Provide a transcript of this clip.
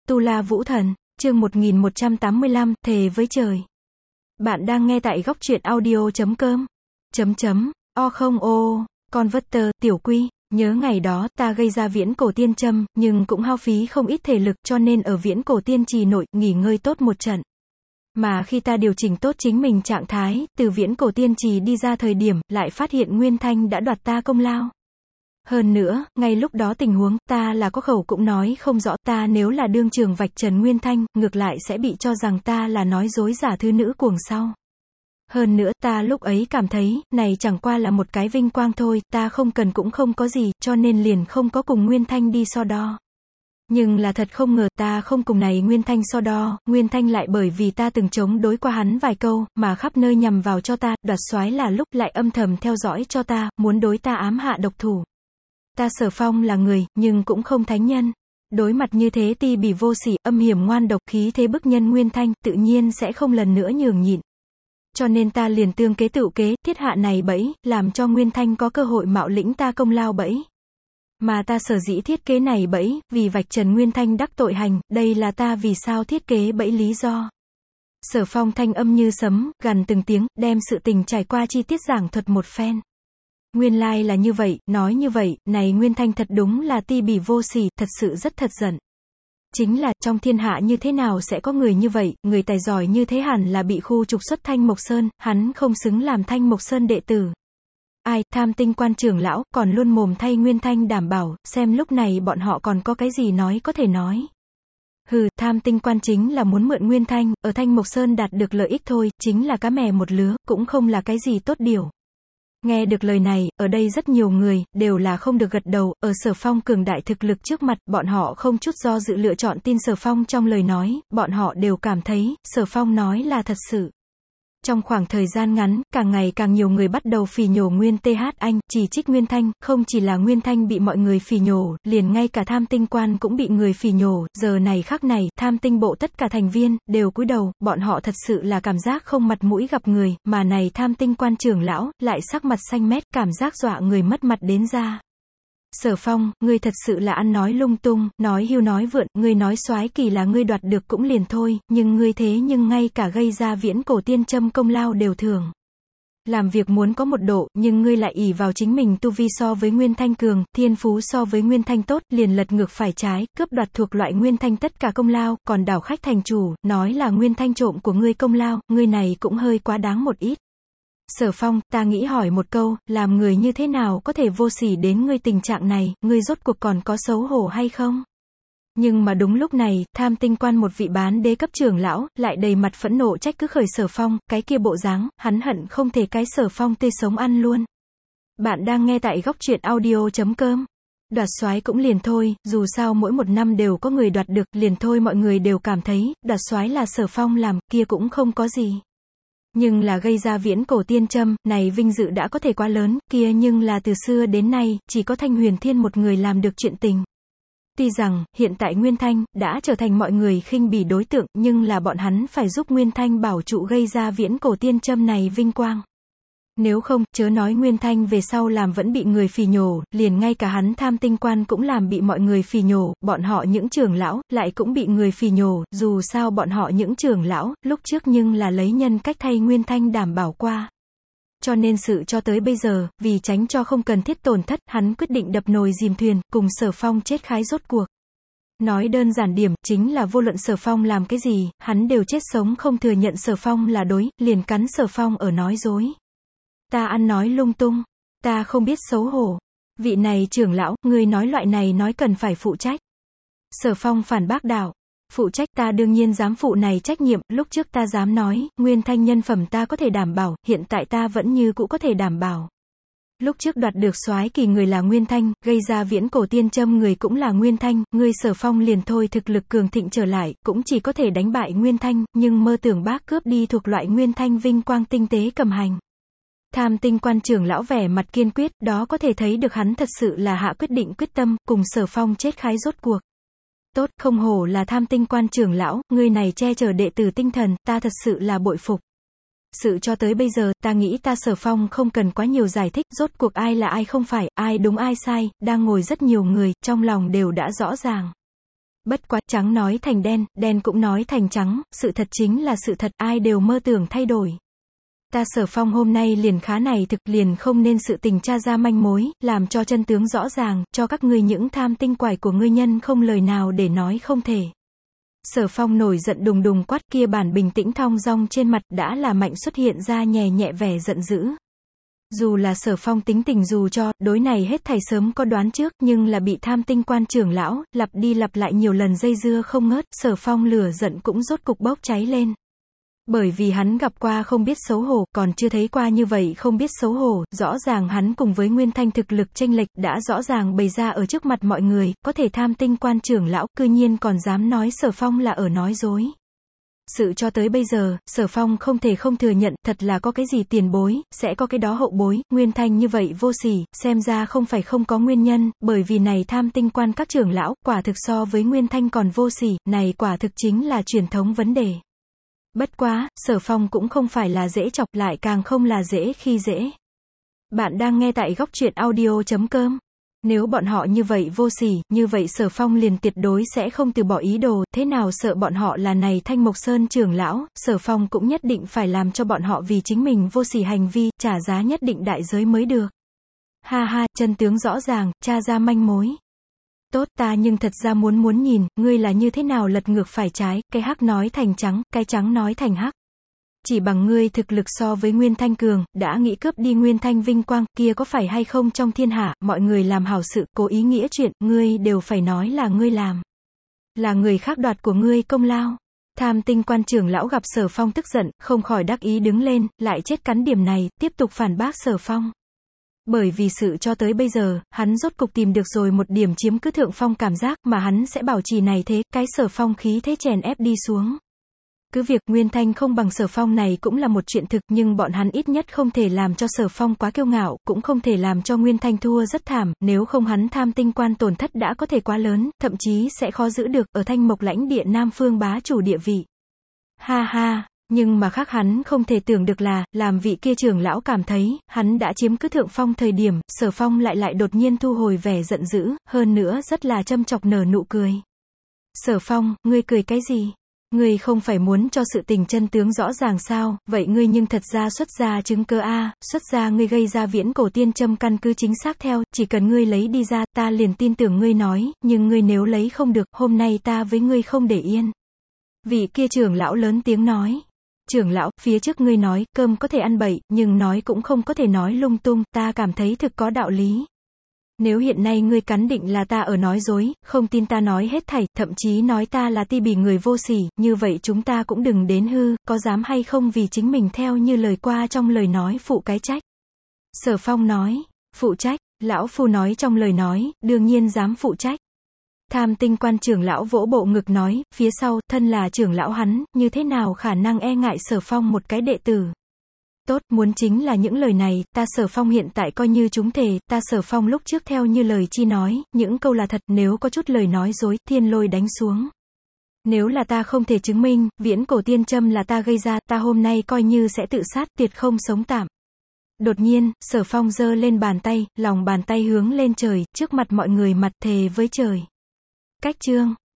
Tu La Vũ Thần, chương 1185, thề với trời. Bạn đang nghe tại góc truyện audio.com. Converter, tiểu quy, nhớ ngày đó, ta gây ra viễn cổ tiên châm, nhưng cũng hao phí không ít thể lực, cho nên ở viễn cổ tiên trì nội, nghỉ ngơi tốt một trận. Mà khi ta điều chỉnh tốt chính mình trạng thái, từ viễn cổ tiên trì đi ra thời điểm, lại phát hiện Nguyên Thanh đã đoạt ta công lao. Hơn nữa, ngay lúc đó tình huống, ta là có khẩu cũng nói không rõ, ta nếu là đương trường vạch trần Nguyên Thanh, ngược lại sẽ bị cho rằng ta là nói dối giả thư nữ cuồng sau. Hơn nữa, ta lúc ấy cảm thấy, này chẳng qua là một cái vinh quang thôi, ta không cần cũng không có gì, cho nên liền không có cùng Nguyên Thanh đi so đo. Nhưng là thật không ngờ, ta không cùng này Nguyên Thanh so đo, Nguyên Thanh lại bởi vì ta từng chống đối qua hắn vài câu, mà khắp nơi nhằm vào cho ta, đoạt soái là lúc lại âm thầm theo dõi cho ta, muốn đối ta ám hạ độc thủ. Ta Sở Phong là người, nhưng cũng không thánh nhân. Đối mặt như thế ti bỉ vô sỉ, âm hiểm ngoan độc, khí thế bức nhân Nguyên Thanh, tự nhiên sẽ không lần nữa nhường nhịn. Cho nên ta liền tương kế tựu kế, thiết hạ này bẫy, làm cho Nguyên Thanh có cơ hội mạo lĩnh ta công lao bẫy. Mà ta sở dĩ thiết kế này bẫy, vì vạch trần Nguyên Thanh đắc tội hành, đây là ta vì sao thiết kế bẫy lý do. Sở Phong thanh âm như sấm, gằn từng tiếng, đem sự tình trải qua chi tiết giảng thuật một phen. Nguyên lai là như vậy, nói như vậy, này Nguyên Thanh thật đúng là ti bỉ vô sỉ, thật sự rất thật giận. Chính là, trong thiên hạ như thế nào sẽ có người như vậy, người tài giỏi như thế hẳn là bị khu trục xuất Thanh Mộc Sơn, hắn không xứng làm Thanh Mộc Sơn đệ tử. Ai, Tham Tinh quan trưởng lão, còn luôn mồm thay Nguyên Thanh đảm bảo, xem lúc này bọn họ còn có cái gì nói có thể nói. Hừ, Tham Tinh quan chính là muốn mượn Nguyên Thanh, ở Thanh Mộc Sơn đạt được lợi ích thôi, chính là cá mè một lứa, cũng không là cái gì tốt điều. Nghe được lời này, ở đây rất nhiều người, đều là không được gật đầu, ở Sở Phong cường đại thực lực trước mặt, bọn họ không chút do dự lựa chọn tin Sở Phong trong lời nói, bọn họ đều cảm thấy, Sở Phong nói là thật sự. Trong khoảng thời gian ngắn, càng ngày càng nhiều người bắt đầu phỉ nhổ Nguyên TH Anh, chỉ trích Nguyên Thanh, không chỉ là Nguyên Thanh bị mọi người phỉ nhổ, liền ngay cả Tham Tinh quan cũng bị người phỉ nhổ, giờ này khắc này, Tham Tinh bộ tất cả thành viên, đều cúi đầu, bọn họ thật sự là cảm giác không mặt mũi gặp người, mà này Tham Tinh quan trưởng lão, lại sắc mặt xanh mét, cảm giác dọa người mất mặt đến ra. Sở Phong, ngươi thật sự là ăn nói lung tung, nói hưu nói vượn, ngươi nói soái kỳ là ngươi đoạt được cũng liền thôi, nhưng ngươi thế nhưng ngay cả gây ra viễn cổ tiên châm công lao đều thường. Làm việc muốn có một độ, nhưng ngươi lại ỷ vào chính mình tu vi so với Nguyên Thanh cường, thiên phú so với Nguyên Thanh tốt, liền lật ngược phải trái, cướp đoạt thuộc loại Nguyên Thanh tất cả công lao, còn đảo khách thành chủ, nói là Nguyên Thanh trộm của ngươi công lao, ngươi này cũng hơi quá đáng một ít. Sở Phong, ta nghĩ hỏi một câu, làm người như thế nào có thể vô sỉ đến ngươi tình trạng này, ngươi rốt cuộc còn có xấu hổ hay không? Nhưng mà đúng lúc này, Tham Tinh quan một vị bán đế cấp trưởng lão, lại đầy mặt phẫn nộ trách cứ khởi Sở Phong, cái kia bộ dáng, hắn hận không thể cái Sở Phong tươi sống ăn luôn. Bạn đang nghe tại góc truyện audio.com. Đoạt soái cũng liền thôi, dù sao mỗi một năm đều có người đoạt được, liền thôi mọi người đều cảm thấy, đoạt soái là Sở Phong làm, kia cũng không có gì. Nhưng là gây ra viễn cổ tiên châm, này vinh dự đã có thể quá lớn, kia nhưng là từ xưa đến nay, chỉ có Thanh Huyền Thiên một người làm được chuyện tình. Tuy rằng, hiện tại Nguyên Thanh, đã trở thành mọi người khinh bỉ đối tượng, nhưng là bọn hắn phải giúp Nguyên Thanh bảo trụ gây ra viễn cổ tiên châm này vinh quang. Nếu không, chớ nói Nguyên Thanh về sau làm vẫn bị người phỉ nhổ, liền ngay cả hắn Tham Tinh quan cũng làm bị mọi người phỉ nhổ, bọn họ những trưởng lão, lại cũng bị người phỉ nhổ, dù sao bọn họ những trưởng lão, lúc trước nhưng là lấy nhân cách thay Nguyên Thanh đảm bảo qua. Cho nên sự cho tới bây giờ, vì tránh cho không cần thiết tổn thất, hắn quyết định đập nồi dìm thuyền, cùng Sở Phong chết khái rốt cuộc. Nói đơn giản điểm, chính là vô luận Sở Phong làm cái gì, hắn đều chết sống không thừa nhận Sở Phong là đối, liền cắn Sở Phong ở nói dối. Ta ăn nói lung tung, ta không biết xấu hổ. Vị này trưởng lão, ngươi nói loại này nói cần phải phụ trách. Sở Phong phản bác đạo, phụ trách ta đương nhiên dám phụ này trách nhiệm, lúc trước ta dám nói, Nguyên Thanh nhân phẩm ta có thể đảm bảo, hiện tại ta vẫn như cũ có thể đảm bảo. Lúc trước đoạt được soái kỳ người là Nguyên Thanh, gây ra viễn cổ tiên châm người cũng là Nguyên Thanh, ngươi Sở Phong liền thôi thực lực cường thịnh trở lại, cũng chỉ có thể đánh bại Nguyên Thanh, nhưng mơ tưởng bác cướp đi thuộc loại Nguyên Thanh vinh quang tinh tế cầm hành. Tham Tinh quan trưởng lão vẻ mặt kiên quyết, đó có thể thấy được hắn thật sự là hạ quyết định quyết tâm, cùng Sở Phong chết khái rốt cuộc. Tốt, không hổ là Tham Tinh quan trưởng lão, ngươi này che chở đệ tử tinh thần, ta thật sự là bội phục. Sự cho tới bây giờ, ta nghĩ ta Sở Phong không cần quá nhiều giải thích, rốt cuộc ai là ai không phải, ai đúng ai sai, đang ngồi rất nhiều người, trong lòng đều đã rõ ràng. Bất quá, trắng nói thành đen, đen cũng nói thành trắng, sự thật chính là sự thật, ai đều mơ tưởng thay đổi. Ta Sở Phong hôm nay liền khá này thực liền không nên sự tình tra ra manh mối, làm cho chân tướng rõ ràng, cho các ngươi những tham tinh quải của ngươi nhân không lời nào để nói không thể. Sở Phong nổi giận đùng đùng quát, kia bản bình tĩnh thong dong trên mặt đã là mạnh xuất hiện ra nhè nhẹ vẻ giận dữ. Dù là Sở Phong tính tình dù cho, đối này hết thảy sớm có đoán trước, nhưng là bị tham tinh quan trưởng lão, lặp đi lặp lại nhiều lần dây dưa không ngớt, Sở Phong lửa giận cũng rốt cục bốc cháy lên. Bởi vì hắn gặp qua không biết xấu hổ, còn chưa thấy qua như vậy không biết xấu hổ, rõ ràng hắn cùng với Nguyên Thanh thực lực chênh lệch, đã rõ ràng bày ra ở trước mặt mọi người, có thể tham tinh quan trưởng lão, cư nhiên còn dám nói Sở Phong là ở nói dối. Sự cho tới bây giờ, Sở Phong không thể không thừa nhận, thật là có cái gì tiền bối, sẽ có cái đó hậu bối, Nguyên Thanh như vậy vô sỉ, xem ra không phải không có nguyên nhân, bởi vì này tham tinh quan các trưởng lão, quả thực so với Nguyên Thanh còn vô sỉ, này quả thực chính là truyền thống vấn đề. Bất quá, Sở Phong cũng không phải là dễ chọc, lại càng không là dễ khi dễ. Bạn đang nghe tại góc truyện audio.com. Nếu bọn họ như vậy vô sỉ, như vậy Sở Phong liền tuyệt đối sẽ không từ bỏ ý đồ, thế nào sợ bọn họ là này Thanh Mộc Sơn trưởng lão, Sở Phong cũng nhất định phải làm cho bọn họ vì chính mình vô sỉ hành vi, trả giá nhất định đại giới mới được. Ha ha, chân tướng rõ ràng, tra ra manh mối. Tốt, ta nhưng thật ra muốn nhìn, ngươi là như thế nào lật ngược phải trái, cái hắc nói thành trắng, cái trắng nói thành hắc. Chỉ bằng ngươi thực lực so với Nguyên Thanh cường, đã nghĩ cướp đi Nguyên Thanh vinh quang, kia có phải hay không trong thiên hạ, mọi người làm hảo sự, cố ý nghĩa chuyện, ngươi đều phải nói là ngươi làm. Là người khác đoạt của ngươi công lao. Tham tinh quan trưởng lão gặp Sở Phong tức giận, không khỏi đắc ý đứng lên, lại chết cắn điểm này, tiếp tục phản bác Sở Phong. Bởi vì sự cho tới bây giờ, hắn rốt cục tìm được rồi một điểm chiếm cứ thượng phong cảm giác mà hắn sẽ bảo trì này thế, cái Sở Phong khí thế chèn ép đi xuống. Cứ việc Nguyên Thanh không bằng Sở Phong này cũng là một chuyện thực, nhưng bọn hắn ít nhất không thể làm cho Sở Phong quá kiêu ngạo, cũng không thể làm cho Nguyên Thanh thua rất thảm, nếu không hắn tham tinh quan tổn thất đã có thể quá lớn, thậm chí sẽ khó giữ được ở Thanh Mộc lãnh địa Nam Phương bá chủ địa vị. Ha ha. Nhưng mà khác hắn không thể tưởng được là, làm vị kia trưởng lão cảm thấy, hắn đã chiếm cứ thượng phong thời điểm, Sở Phong lại đột nhiên thu hồi vẻ giận dữ, hơn nữa rất là châm chọc nở nụ cười. Sở Phong, ngươi cười cái gì? Ngươi không phải muốn cho sự tình chân tướng rõ ràng sao, vậy ngươi nhưng thật ra xuất ra chứng cơ a, xuất ra ngươi gây ra viễn cổ tiên châm căn cứ chính xác theo, chỉ cần ngươi lấy đi ra, ta liền tin tưởng ngươi nói, nhưng ngươi nếu lấy không được, hôm nay ta với ngươi không để yên. Vị kia trưởng lão lớn tiếng nói. Trưởng lão, phía trước ngươi nói, cơm có thể ăn bậy, nhưng nói cũng không có thể nói lung tung, ta cảm thấy thực có đạo lý. Nếu hiện nay ngươi cắn định là ta ở nói dối, không tin ta nói hết thảy, thậm chí nói ta là ti bỉ người vô sỉ, như vậy chúng ta cũng đừng đến hư, có dám hay không vì chính mình theo như lời qua trong lời nói phụ cái trách. Sở Phong nói, phụ trách, lão phu nói trong lời nói, đương nhiên dám phụ trách. Tham tinh quan trưởng lão vỗ bộ ngực nói, phía sau, thân là trưởng lão hắn, như thế nào khả năng e ngại Sở Phong một cái đệ tử. Tốt, muốn chính là những lời này, ta Sở Phong hiện tại coi như chúng thề, ta Sở Phong lúc trước theo như lời chi nói, những câu là thật, nếu có chút lời nói dối, thiên lôi đánh xuống. Nếu là ta không thể chứng minh, viễn cổ tiên châm là ta gây ra, ta hôm nay coi như sẽ tự sát, tuyệt không sống tạm. Đột nhiên, Sở Phong giơ lên bàn tay, lòng bàn tay hướng lên trời, trước mặt mọi người mặt thề với trời. Cách chương